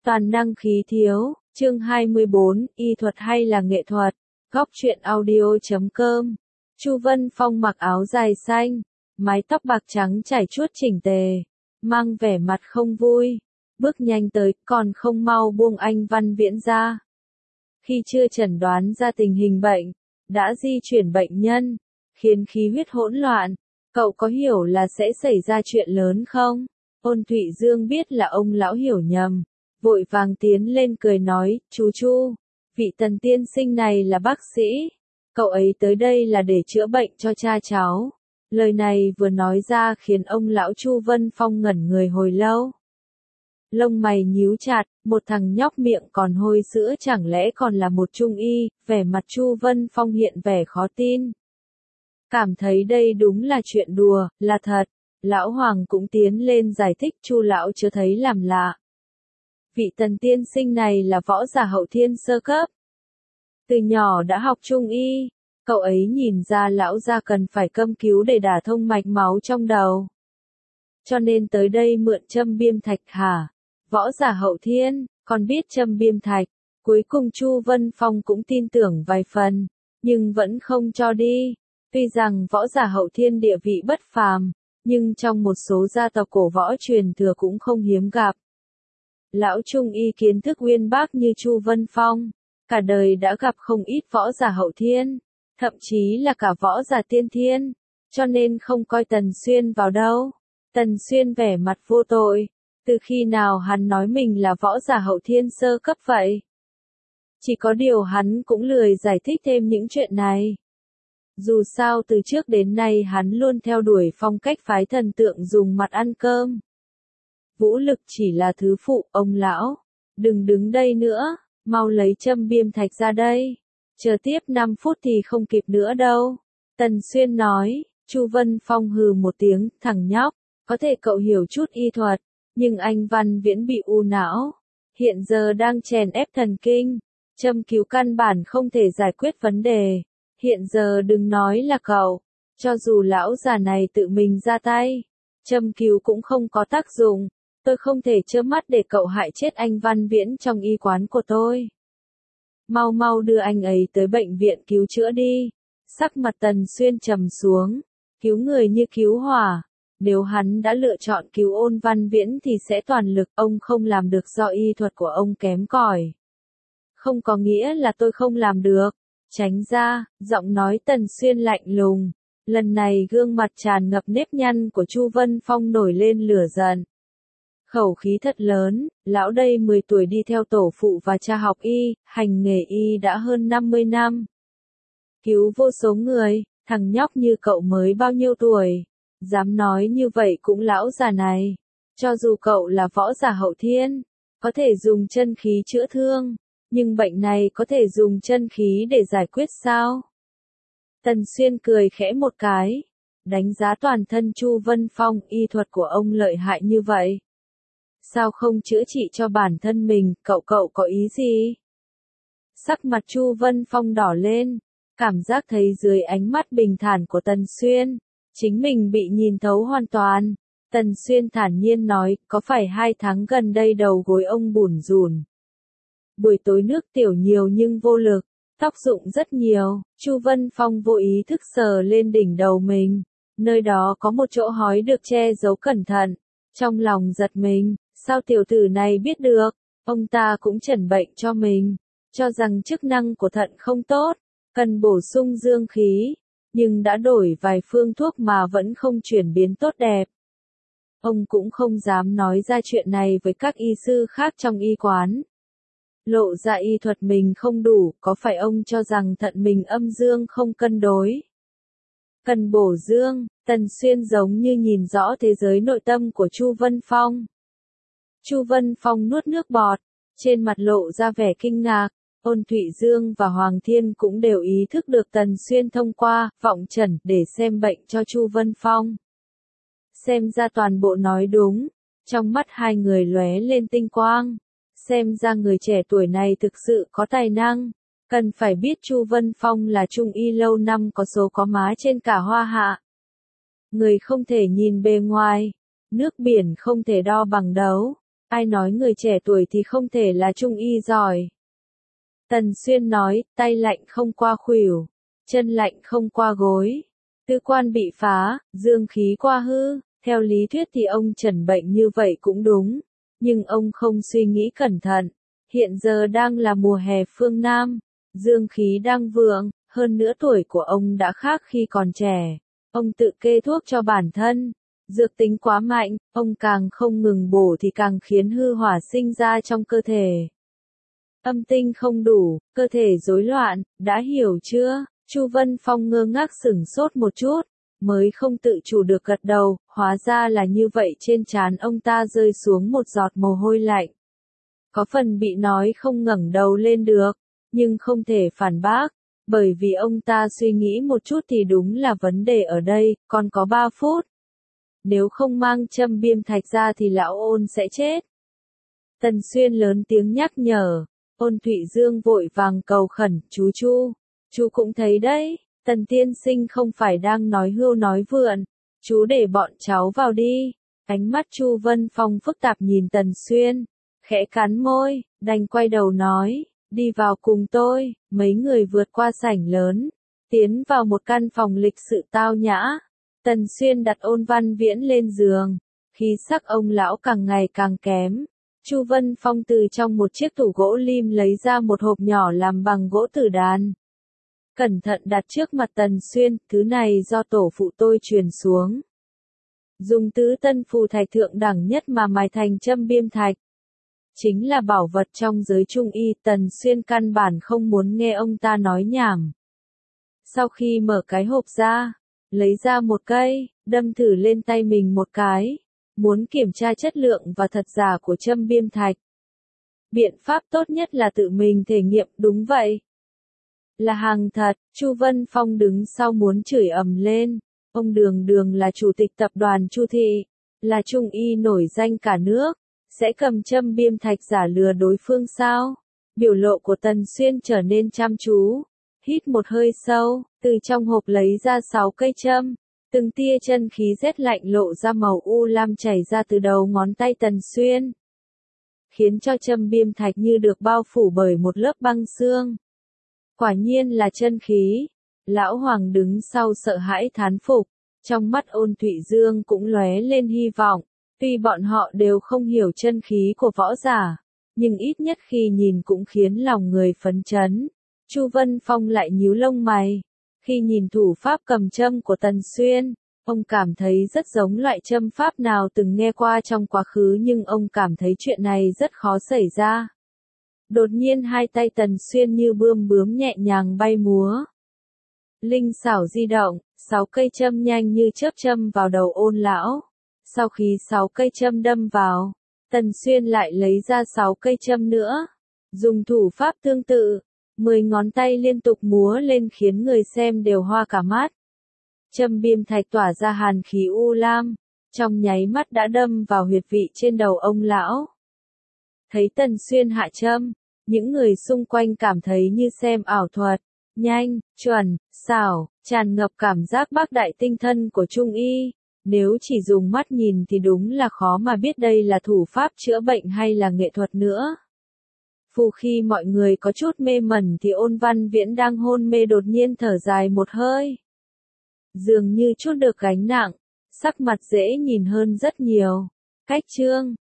Toàn năng khí thiếu, chương 24, y thuật hay là nghệ thuật, góc truyện audio.com. Chu Vân Phong mặc áo dài xanh, mái tóc bạc trắng chải chuốt chỉnh tề, mang vẻ mặt không vui, bước nhanh tới, còn không mau buông anh Văn Viễn ra. Khi chưa chẩn đoán ra tình hình bệnh, đã di chuyển bệnh nhân, khiến khí huyết hỗn loạn, cậu có hiểu là sẽ xảy ra chuyện lớn không? Ôn Thụy Dương biết là ông lão hiểu nhầm, vội vàng tiến lên cười nói, chú, vị Tần tiên sinh này là bác sĩ, cậu ấy tới đây là để chữa bệnh cho cha cháu. Lời này vừa nói ra khiến ông lão Chu Vân Phong ngẩn người hồi lâu. Lông mày nhíu chặt, một thằng nhóc miệng còn hôi sữa chẳng lẽ còn là một trung y, vẻ mặt Chu Vân Phong hiện vẻ khó tin. Cảm thấy đây đúng là chuyện đùa, là thật, lão Hoàng cũng tiến lên giải thích Chu lão chưa thấy làm lạ. Vị Tần tiên sinh này là võ giả hậu thiên sơ cấp. Từ nhỏ đã học trung y, cậu ấy nhìn ra lão gia cần phải câm cứu để đả thông mạch máu trong đầu. Cho nên tới đây mượn châm biêm thạch hả? Võ giả hậu thiên, còn biết châm biêm thạch. Cuối cùng Chu Vân Phong cũng tin tưởng vài phần, nhưng vẫn không cho đi. Tuy rằng võ giả hậu thiên địa vị bất phàm, nhưng trong một số gia tộc cổ võ truyền thừa cũng không hiếm gặp. Lão trung y kiến thức uyên bác như Chu Vân Phong, cả đời đã gặp không ít võ giả hậu thiên, thậm chí là cả võ giả tiên thiên, cho nên không coi Tần Xuyên vào đâu. Tần Xuyên vẻ mặt vô tội, từ khi nào hắn nói mình là võ giả hậu thiên sơ cấp vậy? Chỉ có điều hắn cũng lười giải thích thêm những chuyện này. Dù sao từ trước đến nay hắn luôn theo đuổi phong cách phái thần tượng dùng mặt ăn cơm. Vũ lực chỉ là thứ phụ, ông lão. Đừng đứng đây nữa, mau lấy châm biêm thạch ra đây. Chờ tiếp 5 phút thì không kịp nữa đâu. Tần Xuyên nói. Chu Vân Phong hừ một tiếng, thằng nhóc, có thể cậu hiểu chút y thuật, nhưng anh Văn Viễn bị u não. Hiện giờ đang chèn ép thần kinh, châm cứu căn bản không thể giải quyết vấn đề. Hiện giờ đừng nói là cậu, cho dù lão già này tự mình ra tay, châm cứu cũng không có tác dụng. Tôi không thể trơ mắt để cậu hại chết anh Văn Viễn trong y quán của tôi. Mau đưa anh ấy tới bệnh viện cứu chữa đi. Sắc mặt Tần Xuyên trầm xuống, cứu người như cứu hỏa. Nếu hắn đã lựa chọn cứu Ôn Văn Viễn thì sẽ toàn lực, ông không làm được do y thuật của ông kém cỏi. Không có nghĩa là tôi không làm được. Tránh ra, giọng nói Tần Xuyên lạnh lùng. Lần này gương mặt tràn ngập nếp nhăn của Chu Vân Phong nổi lên lửa giận. Khẩu khí thật lớn, lão đây 10 tuổi đi theo tổ phụ và cha học y, hành nghề y đã hơn 50 năm. Cứu vô số người, thằng nhóc như cậu mới bao nhiêu tuổi, dám nói như vậy cũng lão già này. Cho dù cậu là võ giả hậu thiên, có thể dùng chân khí chữa thương, nhưng bệnh này có thể dùng chân khí để giải quyết sao? Tần Xuyên cười khẽ một cái, đánh giá toàn thân Chu Vân Phong, y thuật của ông lợi hại như vậy. Sao không chữa trị cho bản thân mình, cậu có ý gì? Sắc mặt Chu Vân Phong đỏ lên, cảm giác thấy dưới ánh mắt bình thản của Tần Xuyên, chính mình bị nhìn thấu hoàn toàn. Tần Xuyên thản nhiên nói, có phải 2 tháng gần đây đầu gối ông bủn rủn. Buổi tối nước tiểu nhiều nhưng vô lực, tóc rụng rất nhiều. Chu Vân Phong vô ý thức sờ lên đỉnh đầu mình, nơi đó có một chỗ hói được che giấu cẩn thận. Trong lòng giật mình, sao tiểu tử này biết được? Ông ta cũng chẩn bệnh cho mình, cho rằng chức năng của thận không tốt, cần bổ sung dương khí, nhưng đã đổi vài phương thuốc mà vẫn không chuyển biến tốt đẹp. Ông cũng không dám nói ra chuyện này với các y sư khác trong y quán. Lộ ra y thuật mình không đủ, có phải ông cho rằng thận mình âm dương không cân đối? Cần bổ dương, Tần Xuyên giống như nhìn rõ thế giới nội tâm của Chu Vân Phong. Chu Vân Phong nuốt nước bọt, trên mặt lộ ra vẻ kinh ngạc. Ôn Thụy Dương và Hoàng Thiên cũng đều ý thức được Tần Xuyên thông qua vọng trần để xem bệnh cho Chu Vân Phong. Xem ra toàn bộ nói đúng, trong mắt hai người lóe lên tinh quang. Xem ra người trẻ tuổi này thực sự có tài năng. Cần phải biết Chu Vân Phong là trung y lâu năm có số có má trên cả Hoa Hạ. Người không thể nhìn bề ngoài, nước biển không thể đo bằng đấu. Ai nói người trẻ tuổi thì không thể là trung y giỏi. Tần Xuyên nói, tay lạnh không qua khuỷu, chân lạnh không qua gối. Tứ quan bị phá, dương khí qua hư. Theo lý thuyết thì ông trần bệnh như vậy cũng đúng. Nhưng ông không suy nghĩ cẩn thận. Hiện giờ đang là mùa hè phương Nam. Dương khí đang vượng, hơn nữa tuổi của ông đã khác khi còn trẻ. Ông tự kê thuốc cho bản thân. Dược tính quá mạnh, ông càng không ngừng bổ thì càng khiến hư hỏa sinh ra trong cơ thể. Âm tinh không đủ, cơ thể rối loạn, đã hiểu chưa? Chu Vân Phong ngơ ngác sửng sốt một chút, mới không tự chủ được gật đầu, hóa ra là như vậy. Trên trán ông ta rơi xuống một giọt mồ hôi lạnh. Có phần bị nói không ngẩng đầu lên được, nhưng không thể phản bác, bởi vì ông ta suy nghĩ một chút thì đúng là vấn đề ở đây, còn có 3 phút. Nếu không mang châm biêm thạch ra thì lão Ôn sẽ chết. Tần Xuyên lớn tiếng nhắc nhở. Ôn Thụy Dương vội vàng cầu khẩn, chú cũng thấy đấy, Tần tiên sinh không phải đang nói hưu nói vượn, chú để bọn cháu vào đi. Ánh mắt Chu Vân Phong phức tạp nhìn Tần Xuyên, khẽ cắn môi, đành quay đầu nói, đi vào cùng tôi. Mấy người vượt qua sảnh lớn, tiến vào một căn phòng lịch sự tao nhã. Tần Xuyên đặt Ôn Văn Viễn lên giường, khí sắc ông lão càng ngày càng kém. Chu Vân Phong từ trong một chiếc tủ gỗ lim lấy ra một hộp nhỏ làm bằng gỗ tử đàn. Cẩn thận đặt trước mặt Tần Xuyên, thứ này do tổ phụ tôi truyền xuống. Dùng tứ tân phù thạch thượng đẳng nhất mà mài thành châm biêm thạch. Chính là bảo vật trong giới trung y. Tần Xuyên căn bản không muốn nghe ông ta nói nhảm. Sau khi mở cái hộp ra, lấy ra một cây, đâm thử lên tay mình một cái. Muốn kiểm tra chất lượng và thật giả của châm biêm thạch. Biện pháp tốt nhất là tự mình thể nghiệm, đúng vậy. Là hàng thật. Chu Vân Phong đứng sau muốn chửi ầm lên. Ông Đường Đường là chủ tịch tập đoàn Chu Thị, là trung y nổi danh cả nước, sẽ cầm châm biêm thạch giả lừa đối phương sao? Biểu lộ của Tần Xuyên trở nên chăm chú. Hít một hơi sâu, từ trong hộp lấy ra 6 cây châm. Từng tia chân khí rét lạnh lộ ra màu u lam chảy ra từ đầu ngón tay Tần Xuyên, khiến cho châm biêm thạch như được bao phủ bởi một lớp băng xương. Quả nhiên là chân khí. Lão Hoàng đứng sau sợ hãi thán phục, trong mắt Ôn Thụy Dương cũng lóe lên hy vọng. Tuy bọn họ đều không hiểu chân khí của võ giả, nhưng ít nhất khi nhìn cũng khiến lòng người phấn chấn. Chu Vân Phong lại nhíu lông mày. Khi nhìn thủ pháp cầm châm của Tần Xuyên, ông cảm thấy rất giống loại châm pháp nào từng nghe qua trong quá khứ, nhưng ông cảm thấy chuyện này rất khó xảy ra. Đột nhiên hai tay Tần Xuyên như bươm bướm nhẹ nhàng bay múa. Linh xảo di động, 6 cây châm nhanh như chớp châm vào đầu Ôn lão. Sau khi 6 cây châm đâm vào, Tần Xuyên lại lấy ra 6 cây châm nữa. Dùng thủ pháp tương tự, 10 ngón tay liên tục múa lên khiến người xem đều hoa cả mắt. Châm biêm thạch tỏa ra hàn khí u lam, trong nháy mắt đã đâm vào huyệt vị trên đầu ông lão. Thấy Tần Xuyên hạ châm, những người xung quanh cảm thấy như xem ảo thuật, nhanh, chuẩn, xảo, tràn ngập cảm giác bác đại tinh thân của trung y. Nếu chỉ dùng mắt nhìn thì đúng là khó mà biết đây là thủ pháp chữa bệnh hay là nghệ thuật nữa. Khi mọi người có chút mê mẩn thì Ôn Văn Viễn đang hôn mê đột nhiên thở dài một hơi. Dường như chút được gánh nặng, sắc mặt dễ nhìn hơn rất nhiều. Cách chương